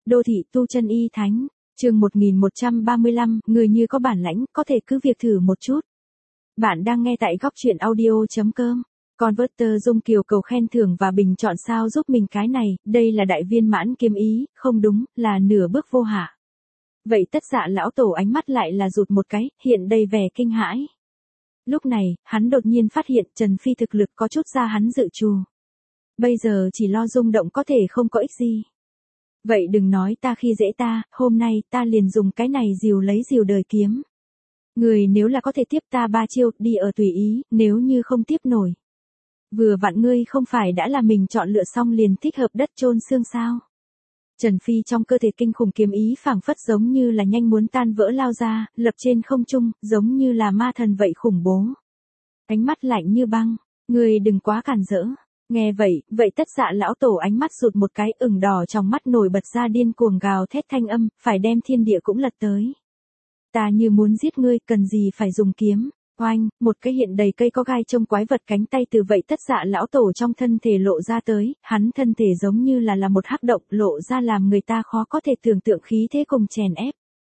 Đô thị tu chân y thánh, chương 1135, người như có bản lãnh, có thể cứ việc thử một chút. Bạn đang nghe tại góc truyện audio.com. Converter Dung Kiều cầu khen thưởng và bình chọn sao giúp mình cái này, đây là đại viên mãn kiếm ý, không đúng, là nửa bước vô hạ. Vậy Tất Dạ lão tổ ánh mắt lại là rụt một cái, hiện đầy vẻ kinh hãi. Lúc này, hắn đột nhiên phát hiện Trần Phi thực lực có chút ra hắn dự trù. Bây giờ chỉ lo rung động có thể không có ích gì. Vậy đừng nói ta khi dễ ta, hôm nay ta liền dùng cái này dìu lấy dìu đời kiếm. Người nếu là có thể tiếp ta 3 chiêu, đi ở tùy ý, nếu như không tiếp nổi. Vừa vặn ngươi không phải đã là mình chọn lựa xong liền thích hợp đất chôn xương sao. Trần Phi trong cơ thể kinh khủng kiếm ý phảng phất giống như là nhanh muốn tan vỡ lao ra, lập trên không trung, giống như là ma thần vậy khủng bố. Ánh mắt lạnh như băng, ngươi đừng quá cản rỡ. Nghe vậy, Tất Dạ lão tổ ánh mắt rụt một cái ửng đỏ trong mắt nổi bật ra điên cuồng gào thét thanh âm, phải đem thiên địa cũng lật tới. Ta như muốn giết ngươi, cần gì phải dùng kiếm. Oanh, một cái hiện đầy cây có gai trông quái vật cánh tay từ Tất Dạ lão tổ trong thân thể lộ ra tới, hắn thân thể giống như là một hắc động lộ ra làm người ta khó có thể tưởng tượng khí thế cùng chèn ép.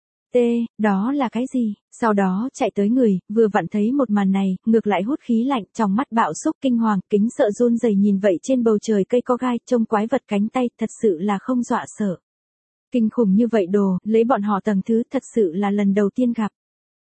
Đó là cái gì? Sau đó chạy tới người, vừa vặn thấy một màn này, ngược lại hút khí lạnh, trong mắt bạo xúc kinh hoàng, kính sợ run rẩy nhìn vậy trên bầu trời cây có gai, trông quái vật cánh tay, thật sự là không dọa sợ. Kinh khủng như vậy đồ, lấy bọn họ tầng thứ, thật sự là lần đầu tiên gặp.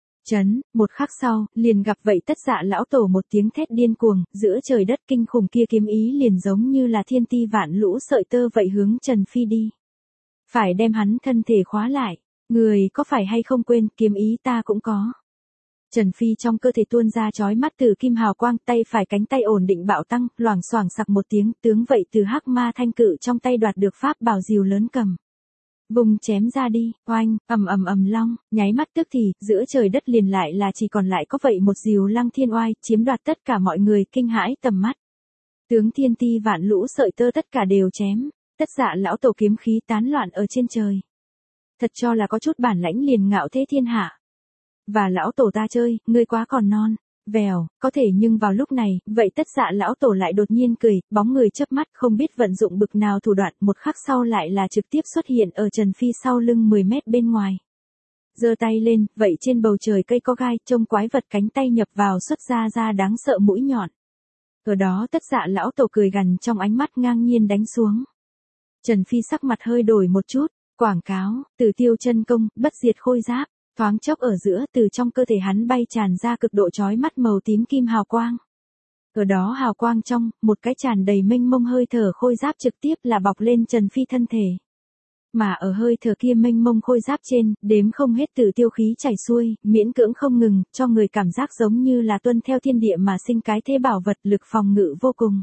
Một khắc sau, liền gặp Tất Dạ lão tổ một tiếng thét điên cuồng, giữa trời đất kinh khủng kia kiếm ý liền giống như là thiên ti vạn lũ sợi tơ vậy hướng Trần Phi đi. Phải đem hắn thân thể khóa lại. Người có phải hay không quên, kiếm ý ta cũng có. Trần Phi trong cơ thể tuôn ra chói mắt từ kim hào quang, tay phải cánh tay ổn định bạo tăng, loảng xoảng sặc một tiếng, tướng vậy từ hắc ma thanh cự trong tay đoạt được pháp bảo diều lớn cầm. Vùng chém ra đi, oanh, ầm long, nháy mắt tức thì, giữa trời đất liền lại là chỉ còn lại có vậy một diều lăng thiên oai, chiếm đoạt tất cả mọi người, kinh hãi tầm mắt. Tướng thiên ti vạn lũ sợi tơ tất cả đều chém, Tất Dạ lão tổ kiếm khí tán loạn ở trên trời. Thật cho là có chút bản lãnh liền ngạo thế thiên hạ. Và lão tổ ta chơi, ngươi quá còn non. Vèo, có thể nhưng vào lúc này, Tất Dạ lão tổ lại đột nhiên cười, bóng người chớp mắt không biết vận dụng bực nào thủ đoạn, một khắc sau lại là trực tiếp xuất hiện ở Trần Phi sau lưng 10 mét bên ngoài. Giơ tay lên, vậy trên bầu trời cây có gai, trông quái vật cánh tay nhập vào xuất ra đáng sợ mũi nhọn. Ở đó Tất Dạ lão tổ cười gằn trong ánh mắt ngang nhiên đánh xuống. Trần Phi sắc mặt hơi đổi một chút. Quảng cáo, Tử Tiêu chân công, bất diệt khôi giáp, thoáng chốc ở giữa từ trong cơ thể hắn bay tràn ra cực độ chói mắt màu tím kim hào quang. Ở đó hào quang trong, một cái tràn đầy mênh mông hơi thở khôi giáp trực tiếp là bọc lên Trần Phi thân thể. Mà ở hơi thở kia mênh mông khôi giáp trên, đếm không hết Tử Tiêu khí chảy xuôi, miễn cưỡng không ngừng, cho người cảm giác giống như là tuân theo thiên địa mà sinh cái thế bảo vật lực phòng ngự vô cùng.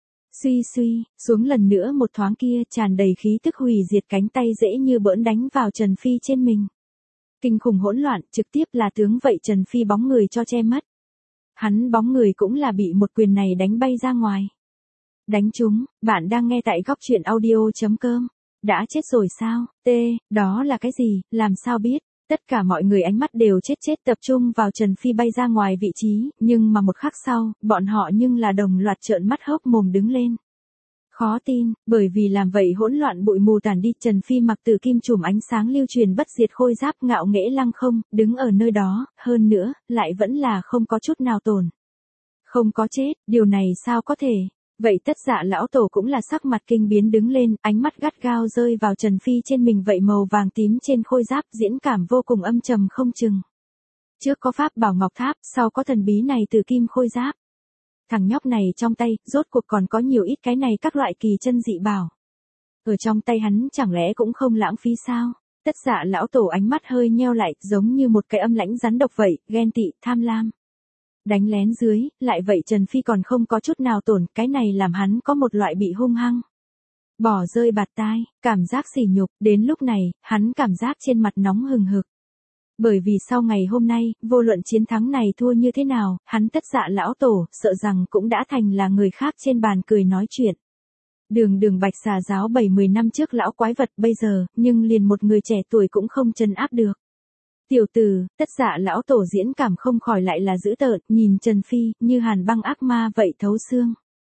Suy, xuống lần nữa một thoáng kia tràn đầy khí tức hủy diệt cánh tay dễ như bỡn đánh vào Trần Phi trên mình. Kinh khủng hỗn loạn trực tiếp là tướng Trần Phi bóng người cho che mất. Hắn bóng người cũng là bị một quyền này đánh bay ra ngoài. Đánh trúng, bạn đang nghe tại góc truyện audio.com. Đã chết rồi sao? Đó là cái gì, làm sao biết? Tất cả mọi người ánh mắt đều chết tập trung vào Trần Phi bay ra ngoài vị trí, nhưng mà một khắc sau, bọn họ nhưng là đồng loạt trợn mắt hốc mồm đứng lên. Khó tin, bởi vì làm vậy hỗn loạn bụi mù tàn đi, Trần Phi mặc từ kim trùm ánh sáng lưu truyền bất diệt khôi giáp ngạo nghễ lăng không, đứng ở nơi đó, hơn nữa, lại vẫn là không có chút nào tổn. Không có chết, điều này sao có thể? Tất Dạ lão tổ cũng là sắc mặt kinh biến đứng lên, ánh mắt gắt gao rơi vào Trần Phi trên mình vậy màu vàng tím trên khôi giáp diễn cảm vô cùng âm trầm không chừng. Trước có pháp bảo ngọc tháp, sau có thần bí này từ kim khôi giáp. Thằng nhóc này trong tay, rốt cuộc còn có nhiều ít cái này các loại kỳ chân dị bảo. Ở trong tay hắn chẳng lẽ cũng không lãng phí sao? Tất Dạ lão tổ ánh mắt hơi nheo lại, giống như một cái âm lãnh rắn độc vậy, ghen tị, tham lam. Đánh lén dưới, lại Trần Phi còn không có chút nào tổn, cái này làm hắn có một loại bị hung hăng. Bỏ rơi bạt tai, cảm giác sỉ nhục, đến lúc này, hắn cảm giác trên mặt nóng hừng hực. Bởi vì sau ngày hôm nay, vô luận chiến thắng này thua như thế nào, hắn Tất Dạ lão tổ, sợ rằng cũng đã thành là người khác trên bàn cười nói chuyện. Đường Bạch Xà giáo 70 năm trước lão quái vật bây giờ, nhưng liền một người trẻ tuổi cũng không trấn áp được. Tiểu tử, Tất Dạ lão tổ diễn cảm không khỏi lại là dữ tợn, nhìn Trần Phi, như hàn băng ác ma vậy thấu xương.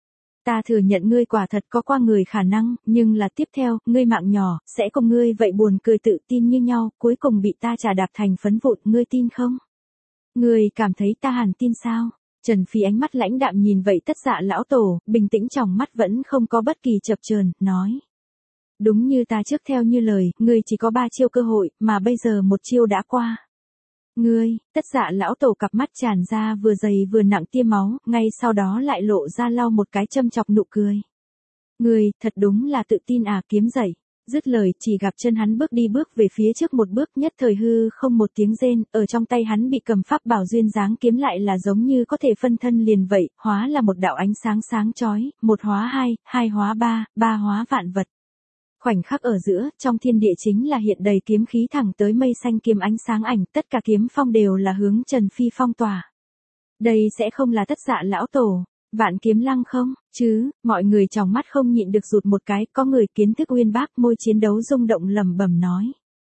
Ta thừa nhận ngươi quả thật có qua người khả năng, nhưng là tiếp theo, ngươi mạng nhỏ, sẽ cùng ngươi vậy buồn cười tự tin như nhau, cuối cùng bị ta trà đạp thành phấn vụn, ngươi tin không? Ngươi cảm thấy ta hẳn tin sao? Trần Phi ánh mắt lãnh đạm nhìn vậy Tất Dạ lão tổ, bình tĩnh trong mắt vẫn không có bất kỳ chập chờn, nói. Đúng như ta trước theo như lời, ngươi chỉ có 3 chiêu cơ hội, mà bây giờ một chiêu đã qua. Ngươi, Tất Dạ lão tổ cặp mắt tràn ra vừa dày vừa nặng tia máu, ngay sau đó lại lộ ra lau một cái châm chọc nụ cười. Ngươi, thật đúng là tự tin à, kiếm dậy. Dứt lời, chỉ gặp chân hắn bước đi bước về phía trước một bước, nhất thời hư không một tiếng rên, ở trong tay hắn bị cầm pháp bảo duyên dáng kiếm lại là giống như có thể phân thân liền vậy, hóa là một đạo ánh sáng sáng chói, một hóa hai, hai hóa ba, ba hóa vạn vật. Khoảnh khắc ở giữa, trong thiên địa chính là hiện đầy kiếm khí thẳng tới mây xanh kiếm ánh sáng ảnh, tất cả kiếm phong đều là hướng Trần Phi phong tỏa. Đây sẽ không là Tất Dạ lão tổ, Vạn Kiếm Lăng không, chứ, mọi người trong mắt không nhịn được rụt một cái, có người kiến thức uyên bác môi chiến đấu rung động lẩm bẩm nói.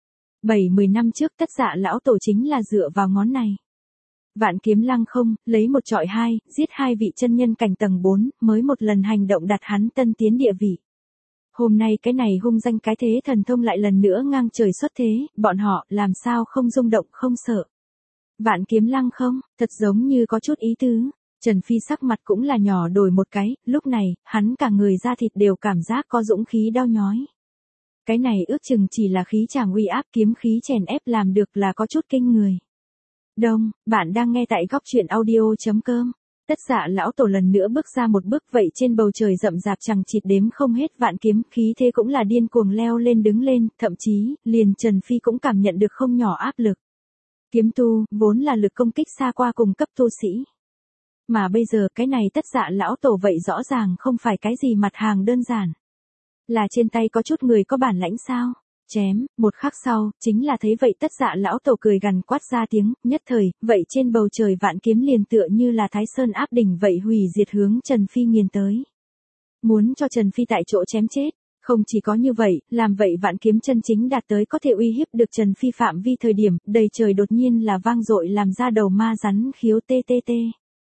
70 năm trước Tất Dạ lão tổ chính là dựa vào ngón này. Vạn Kiếm Lăng không, lấy một trọi hai, giết 2 vị chân nhân cảnh tầng 4, mới một lần hành động đặt hắn tân tiến địa vị. Hôm nay cái này hung danh cái thế thần thông lại lần nữa ngang trời xuất thế, bọn họ làm sao không rung động không sợ. Vạn Kiếm Lăng không, thật giống như có chút ý tứ. Trần Phi sắc mặt cũng là nhỏ đổi một cái, lúc này, hắn cả người da thịt đều cảm giác có dũng khí đau nhói. Cái này ước chừng chỉ là khí chàng uy áp kiếm khí chèn ép làm được là có chút kinh người. Đông, bạn đang nghe tại góc truyện audio.com. Tất Dạ lão tổ lần nữa bước ra một bước vậy trên bầu trời rậm rạp chẳng chịt đếm không hết vạn kiếm, khí thế cũng là điên cuồng leo lên đứng lên, thậm chí, liền Trần Phi cũng cảm nhận được không nhỏ áp lực. Kiếm tu, vốn là lực công kích xa qua cùng cấp tu sĩ. Mà bây giờ cái này Tất Dạ lão tổ vậy rõ ràng không phải cái gì mặt hàng đơn giản. Là trên tay có chút người có bản lãnh sao? Chém, một khắc sau, chính là thấy vậy Tất Dạ lão tổ cười gằn quát ra tiếng, nhất thời, vậy trên bầu trời vạn kiếm liền tựa như là Thái Sơn áp đỉnh vậy hủy diệt hướng Trần Phi nghiền tới. Muốn cho Trần Phi tại chỗ chém chết, không chỉ có như vậy, làm vậy vạn kiếm chân chính đạt tới có thể uy hiếp được Trần Phi phạm vi thời điểm, đầy trời đột nhiên là vang dội làm ra đầu ma rắn khiếu tê tê tê.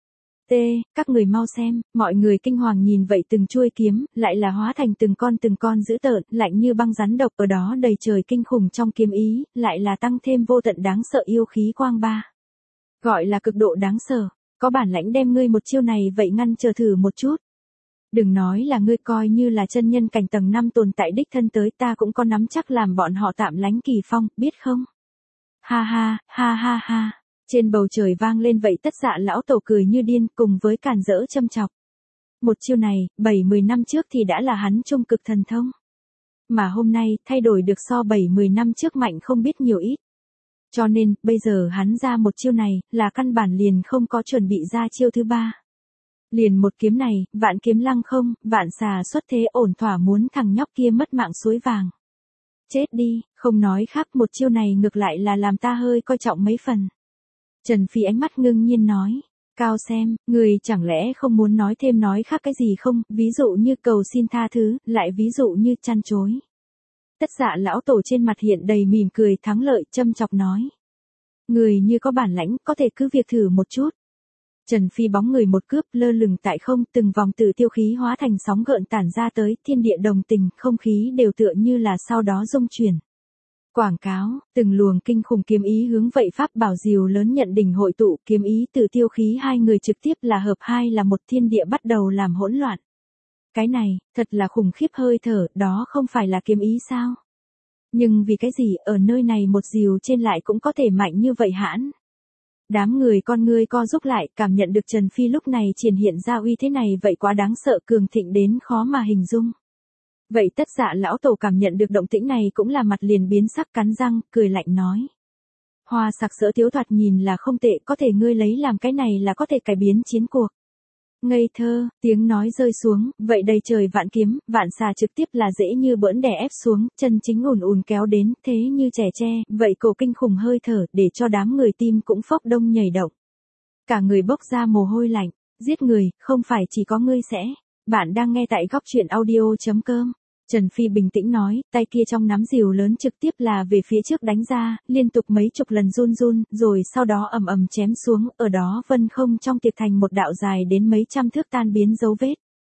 Các người mau xem, mọi người kinh hoàng nhìn vậy từng chuôi kiếm, lại là hóa thành từng con dữ tợn, lạnh như băng rắn độc ở đó đầy trời kinh khủng trong kiếm ý, lại là tăng thêm vô tận đáng sợ yêu khí quang ba. Gọi là cực độ đáng sợ, có bản lãnh đem ngươi một chiêu này vậy ngăn chờ thử một chút. Đừng nói là ngươi coi như là chân nhân cảnh tầng 5 tồn tại đích thân tới ta cũng có nắm chắc làm bọn họ tạm lánh kỳ phong, biết không? Ha ha, ha ha ha. Trên bầu trời vang lên vậy Tất Dạ lão tổ cười như điên cùng với càn rỡ châm chọc. Một chiêu này, 70 năm trước thì đã là hắn trung cực thần thông. Mà hôm nay, thay đổi được so 70 năm trước mạnh không biết nhiều ít. Cho nên, bây giờ hắn ra một chiêu này, là căn bản liền không có chuẩn bị ra chiêu thứ 3. Liền một kiếm này, Vạn Kiếm Lăng không, vạn xà xuất thế ổn thỏa muốn thằng nhóc kia mất mạng suối vàng. Chết đi, không nói khác một chiêu này ngược lại là làm ta hơi coi trọng mấy phần. Trần Phi ánh mắt ngưng nhiên nói, Cao xem, người chẳng lẽ không muốn nói thêm nói khác cái gì không, ví dụ như cầu xin tha thứ, lại ví dụ như chăn chối. Tất Dạ lão tổ trên mặt hiện đầy mỉm cười thắng lợi châm chọc nói. Người như có bản lãnh có thể cứ việc thử một chút. Trần Phi bóng người một cướp lơ lửng tại không, từng vòng tử tiêu khí hóa thành sóng gợn tản ra tới, thiên địa đồng tình, không khí đều tựa như là sau đó rung chuyển. Quảng cáo, từng luồng kinh khủng kiếm ý hướng vậy pháp bảo diều lớn nhận đỉnh hội tụ, kiếm ý từ tiêu khí hai người trực tiếp là hợp hai là một, thiên địa bắt đầu làm hỗn loạn. Cái này, thật là khủng khiếp hơi thở, đó không phải là kiếm ý sao? Nhưng vì cái gì ở nơi này một diều trên lại cũng có thể mạnh như vậy hãn? Đám người con ngươi co rút lại, cảm nhận được Trần Phi lúc này triển hiện ra uy thế này vậy quá đáng sợ cường thịnh đến khó mà hình dung. Vậy Tất Dạ lão tổ cảm nhận được động tĩnh này cũng là mặt liền biến sắc cắn răng, cười lạnh nói. Hoa sặc sỡ thiếu thoạt nhìn là không tệ, có thể ngươi lấy làm cái này là có thể cải biến chiến cuộc. Ngây thơ, tiếng nói rơi xuống, vậy đầy trời vạn kiếm, vạn xà trực tiếp là dễ như bỡn đè ép xuống, chân chính ùn ùn kéo đến, thế như trẻ tre, vậy cổ kinh khủng hơi thở, để cho đám người tim cũng phốc đông nhảy động. Cả người bốc ra mồ hôi lạnh, giết người, không phải chỉ có ngươi sẽ. Bạn đang nghe tại góc truyện audio.com. Trần Phi bình tĩnh nói, tay kia trong nắm rìu lớn trực tiếp là về phía trước đánh ra, liên tục mấy chục lần run run, rồi sau đó ầm ầm chém xuống, ở đó vân không trong tiệc thành một đạo dài đến mấy trăm thước tan biến dấu vết.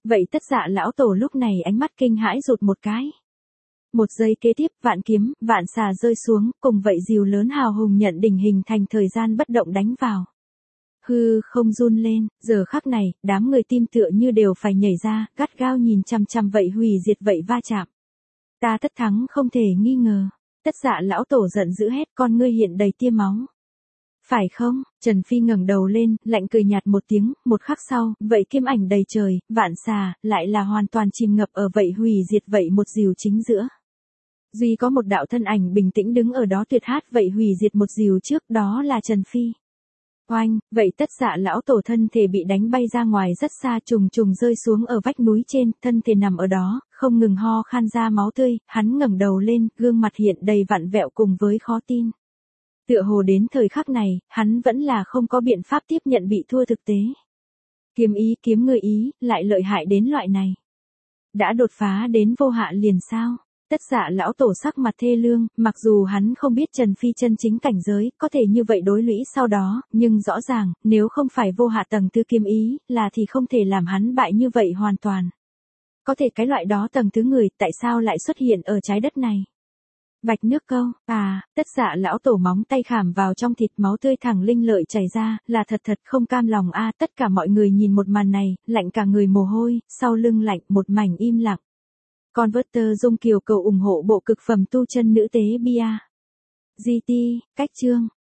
Vậy Tất Dạ lão tổ lúc này ánh mắt kinh hãi rụt một cái. Một giây kế tiếp, vạn kiếm, vạn xà rơi xuống, cùng vậy rìu lớn hào hùng nhận đỉnh hình thành thời gian bất động đánh vào. Hư không run lên, giờ khắc này, đám người tim tựa như đều phải nhảy ra, gắt gao nhìn chằm chằm vậy hủy diệt vậy va chạm. Ta tất thắng không thể nghi ngờ. Tất Dạ lão tổ giận dữ hét, con ngươi hiện đầy tia máu. Phải không? Trần Phi ngẩng đầu lên, lạnh cười nhạt một tiếng, một khắc sau, vậy kiếm ảnh đầy trời, vạn xà, lại là hoàn toàn chìm ngập ở vậy hủy diệt vậy một rìu chính giữa. Duy có một đạo thân ảnh bình tĩnh đứng ở đó tuyệt hát vậy hủy diệt một rìu trước, đó là Trần Phi. Oanh, vậy Tất Dạ lão tổ thân thể bị đánh bay ra ngoài rất xa, trùng trùng rơi xuống ở vách núi trên, thân thể nằm ở đó, không ngừng ho khan ra máu tươi, hắn ngẩng đầu lên, gương mặt hiện đầy vặn vẹo cùng với khó tin. Tựa hồ đến thời khắc này, hắn vẫn là không có biện pháp tiếp nhận bị thua thực tế. Kiếm người ý, lại lợi hại đến loại này. Đã đột phá đến vô hạ liền sao? Tất Dạ lão tổ sắc mặt thê lương, mặc dù hắn không biết Trần Phi chân chính cảnh giới, có thể như vậy đối lũy sau đó, nhưng rõ ràng, nếu không phải vô hạ tầng thứ kiếm ý, là thì không thể làm hắn bại như vậy hoàn toàn. Có thể cái loại đó tầng thứ người, tại sao lại xuất hiện ở trái đất này? Bạch nước câu, Tất Dạ lão tổ móng tay khảm vào trong thịt, máu tươi thẳng linh lợi chảy ra, là thật không cam lòng tất cả mọi người nhìn một màn này, lạnh cả người mồ hôi, sau lưng lạnh, một mảnh im lặng. Converter Dung Kiều cầu ủng hộ bộ cực phẩm tu chân nữ tế bia. GT, cách chương.